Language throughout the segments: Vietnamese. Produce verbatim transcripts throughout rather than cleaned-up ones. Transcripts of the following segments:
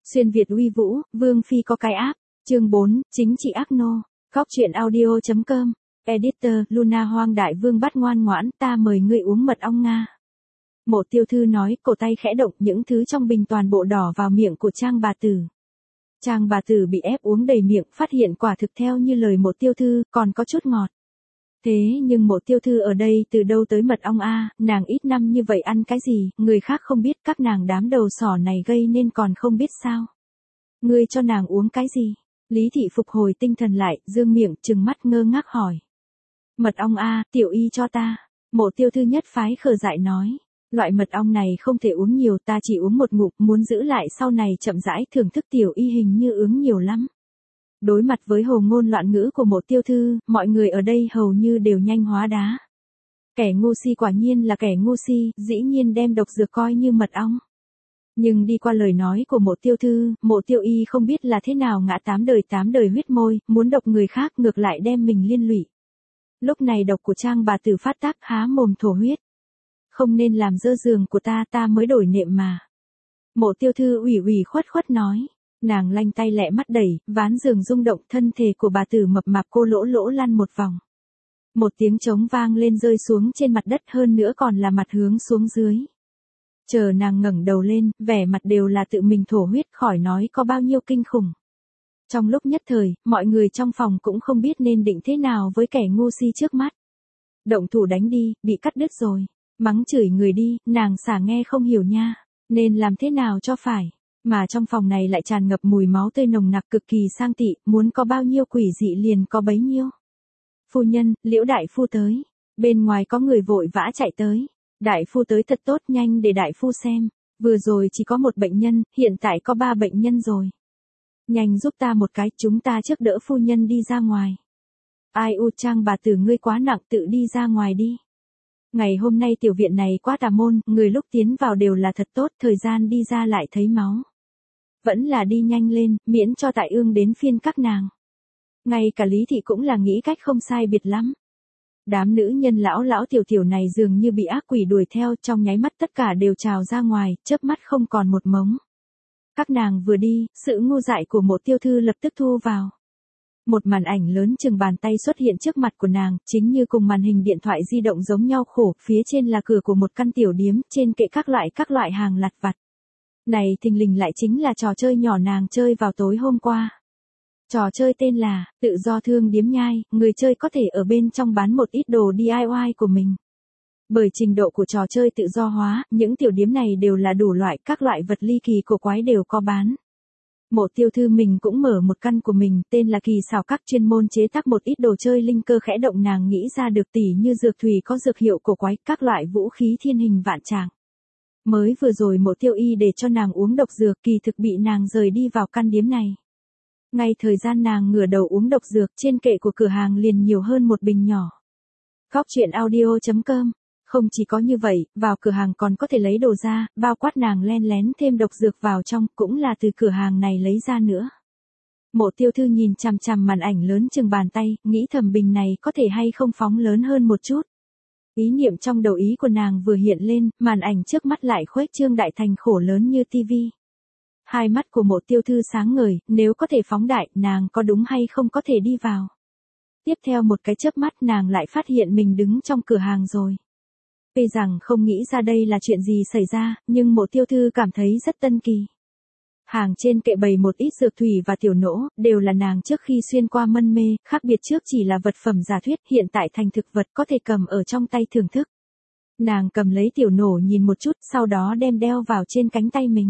Xuyên Việt uy vũ, Vương Phi có cái áp. Chương bốn, chính trị ác nô. Góc truyện audio chấm com. Editor, Luna Hoang Đại Vương bắt ngoan ngoãn, ta mời ngươi uống mật ong Nga. Mộ Tiêu Thư nói, cổ tay khẽ động, những thứ trong bình toàn bộ đỏ vào miệng của Trang bà tử. Trang bà tử bị ép uống đầy miệng, phát hiện quả thực theo như lời Mộ Tiêu Thư, còn có chút ngọt. Thế nhưng Mộ Tiêu Thư ở đây từ đâu tới mật ong a, nàng ít năm như vậy ăn cái gì, người khác không biết, các nàng đám đầu sỏ này gây nên còn không biết sao. Ngươi cho nàng uống cái gì? Lý Thị phục hồi tinh thần lại, dương miệng, trừng mắt ngơ ngác hỏi. Mật ong a, tiểu y cho ta. Mộ Tiêu Thư nhất phái khờ dại nói. Loại mật ong này không thể uống nhiều, ta chỉ uống một ngụm, muốn giữ lại sau này chậm rãi thưởng thức, tiểu y hình như uống nhiều lắm. Đối mặt với hồ ngôn loạn ngữ của Mộ Tiêu Thư, mọi người ở đây hầu như đều nhanh hóa đá. Kẻ ngu si quả nhiên là kẻ ngu si, dĩ nhiên đem độc dược coi như mật ong. Nhưng đi qua lời nói của Mộ Tiêu Thư, Mộ Tiêu Y không biết là thế nào ngã tám đời tám đời huyết môi, muốn độc người khác ngược lại đem mình liên lụy. Lúc này độc của Trang bà tử phát tác, há mồm thổ huyết. Không nên làm dơ giường của ta, ta mới đổi nệm mà. Mộ Tiêu Thư ủy ủy khuất khuất nói. Nàng lanh tay lẹ mắt đẩy, ván giường rung động, thân thể của bà tử mập mạp cô lỗ lỗ lăn một vòng. Một tiếng trống vang lên rơi xuống trên mặt đất, hơn nữa còn là mặt hướng xuống dưới. Chờ nàng ngẩng đầu lên, vẻ mặt đều là tự mình thổ huyết, khỏi nói có bao nhiêu kinh khủng. Trong lúc nhất thời, mọi người trong phòng cũng không biết nên định thế nào với kẻ ngu si trước mắt. Động thủ đánh đi, bị cắt đứt rồi. Mắng chửi người đi, nàng xả nghe không hiểu nha. Nên làm thế nào cho phải. Mà trong phòng này lại tràn ngập mùi máu tươi nồng nặc, cực kỳ sang tị, muốn có bao nhiêu quỷ dị liền có bấy nhiêu. Phu nhân, Liễu đại phu tới. Bên ngoài có người vội vã chạy tới. Đại phu tới thật tốt, nhanh để đại phu xem. Vừa rồi chỉ có một bệnh nhân, hiện tại có ba bệnh nhân rồi. Nhanh giúp ta một cái, chúng ta trước đỡ phu nhân đi ra ngoài. Ai u, Trang bà tử ngươi quá nặng, tự đi ra ngoài đi. Ngày hôm nay tiểu viện này quá tà môn, người lúc tiến vào đều là thật tốt, thời gian đi ra lại thấy máu. Vẫn là đi nhanh lên, miễn cho tại ương đến phiên các nàng. Ngay cả Lý Thị cũng là nghĩ cách không sai biệt lắm. Đám nữ nhân lão lão tiểu tiểu này dường như bị ác quỷ đuổi theo, trong nháy mắt tất cả đều trào ra ngoài, chớp mắt không còn một mống. Các nàng vừa đi, sự ngu dại của Mộ Tiêu Thư lập tức thu vào. Một màn ảnh lớn chừng bàn tay xuất hiện trước mặt của nàng, chính như cùng màn hình điện thoại di động giống nhau khổ, phía trên là cửa của một căn tiểu điếm, trên kệ các loại các loại hàng lặt vặt. Này thình lình lại chính là trò chơi nhỏ nàng chơi vào tối hôm qua. Trò chơi tên là, tự do thương điếm nhai, người chơi có thể ở bên trong bán một ít đồ đê i i của mình. Bởi trình độ của trò chơi tự do hóa, những tiểu điếm này đều là đủ loại, các loại vật ly kỳ cổ quái đều có bán. Mộ Tiêu Thư mình cũng mở một căn của mình, tên là Kỳ Xảo Các, chuyên môn chế tác một ít đồ chơi linh cơ khẽ động, nàng nghĩ ra được tỉ như dược thủy có dược hiệu cổ quái, các loại vũ khí thiên hình vạn trạng. Mới vừa rồi Mộ Tiêu Y để cho nàng uống độc dược, kỳ thực bị nàng rời đi vào căn điếm này. Ngay thời gian nàng ngửa đầu uống độc dược, trên kệ của cửa hàng liền nhiều hơn một bình nhỏ. Góc truyện audio chấm com. Không chỉ có như vậy, vào cửa hàng còn có thể lấy đồ ra, bao quát nàng len lén thêm độc dược vào trong, cũng là từ cửa hàng này lấy ra nữa. Mộ Tiêu Thư nhìn chằm chằm màn ảnh lớn chừng bàn tay, nghĩ thầm bình này có thể hay không phóng lớn hơn một chút. Ý niệm trong đầu ý của nàng vừa hiện lên, màn ảnh trước mắt lại khuếch trương đại thành khổ lớn như tivi. Hai mắt của Mộ Tiêu Thư sáng ngời, nếu có thể phóng đại, nàng có đúng hay không có thể đi vào. Tiếp theo một cái chớp mắt nàng lại phát hiện mình đứng trong cửa hàng rồi. Tuy rằng không nghĩ ra đây là chuyện gì xảy ra, nhưng Mộ Tiêu Thư cảm thấy rất tân kỳ. Hàng trên kệ bày một ít dược thủy và tiểu nỗ, đều là nàng trước khi xuyên qua mân mê, khác biệt trước chỉ là vật phẩm giả thuyết, hiện tại thành thực vật có thể cầm ở trong tay thưởng thức. Nàng cầm lấy tiểu nổ nhìn một chút, sau đó đem đeo vào trên cánh tay mình.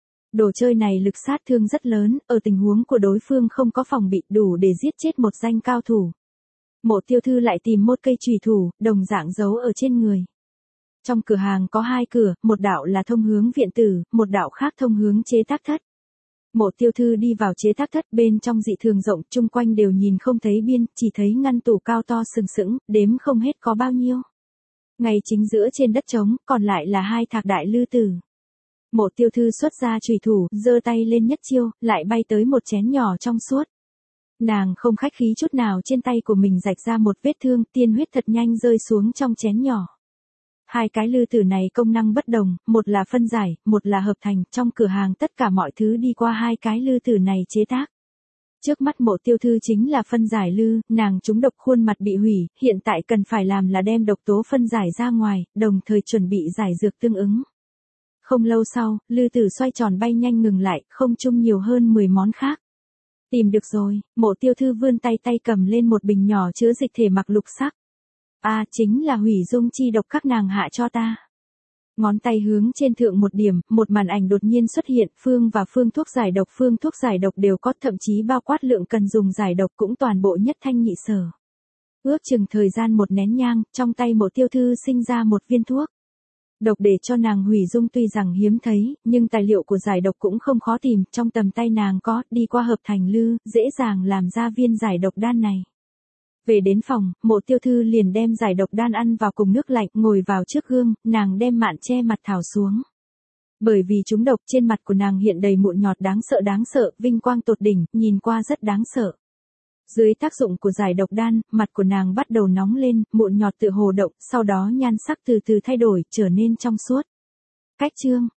Đồ chơi này lực sát thương rất lớn, ở tình huống của đối phương không có phòng bị, đủ để giết chết một danh cao thủ. Mộ Tiêu Thư lại tìm một cây chùy thủ, đồng dạng giấu ở trên người. Trong cửa hàng có hai cửa, một đạo là thông hướng viện tử, một đạo khác thông hướng chế tác thất. Mộ Tiêu Thư đi vào chế tác thất, bên trong dị thường rộng, chung quanh đều nhìn không thấy biên, chỉ thấy ngăn tủ cao to sừng sững, đếm không hết có bao nhiêu. Ngay chính giữa trên đất trống, còn lại là hai thạc đại lư tử. Mộ Tiêu Thư xuất ra chùy thủ, giơ tay lên nhất chiêu, lại bay tới một chén nhỏ trong suốt. Nàng không khách khí chút nào, trên tay của mình rạch ra một vết thương, tiên huyết thật nhanh rơi xuống trong chén nhỏ. Hai cái lư tử này công năng bất đồng, một là phân giải, một là hợp thành, trong cửa hàng tất cả mọi thứ đi qua hai cái lư tử này chế tác. Trước mắt Mộ Tiêu Thư chính là phân giải lư, nàng trúng độc khuôn mặt bị hủy, hiện tại cần phải làm là đem độc tố phân giải ra ngoài, đồng thời chuẩn bị giải dược tương ứng. Không lâu sau, lư tử xoay tròn bay nhanh ngừng lại, không chung nhiều hơn mười món khác. Tìm được rồi, Mộ Tiêu Thư vươn tay tay cầm lên một bình nhỏ chứa dịch thể mặc lục sắc. À, chính là hủy dung chi độc các nàng hạ cho ta. Ngón tay hướng trên thượng một điểm, một màn ảnh đột nhiên xuất hiện, phương và phương thuốc giải độc, phương thuốc giải độc đều có, thậm chí bao quát lượng cần dùng giải độc cũng toàn bộ nhất thanh nhị sở. Ước chừng thời gian một nén nhang, trong tay Mộ Tiêu Thư sinh ra một viên thuốc. Độc để cho nàng hủy dung tuy rằng hiếm thấy, nhưng tài liệu của giải độc cũng không khó tìm, trong tầm tay nàng có, đi qua hợp thành lư, dễ dàng làm ra viên giải độc đan này. Về đến phòng, Mộ Tiêu Thư liền đem giải độc đan ăn vào cùng nước lạnh, ngồi vào trước gương, nàng đem mạn che mặt tháo xuống. Bởi vì trúng độc trên mặt của nàng hiện đầy mụn nhọt đáng sợ đáng sợ, vinh quang tột đỉnh, nhìn qua rất đáng sợ. Dưới tác dụng của giải độc đan, mặt của nàng bắt đầu nóng lên, mụn nhọt tự hồ động, sau đó nhan sắc từ từ thay đổi, trở nên trong suốt. Cách chương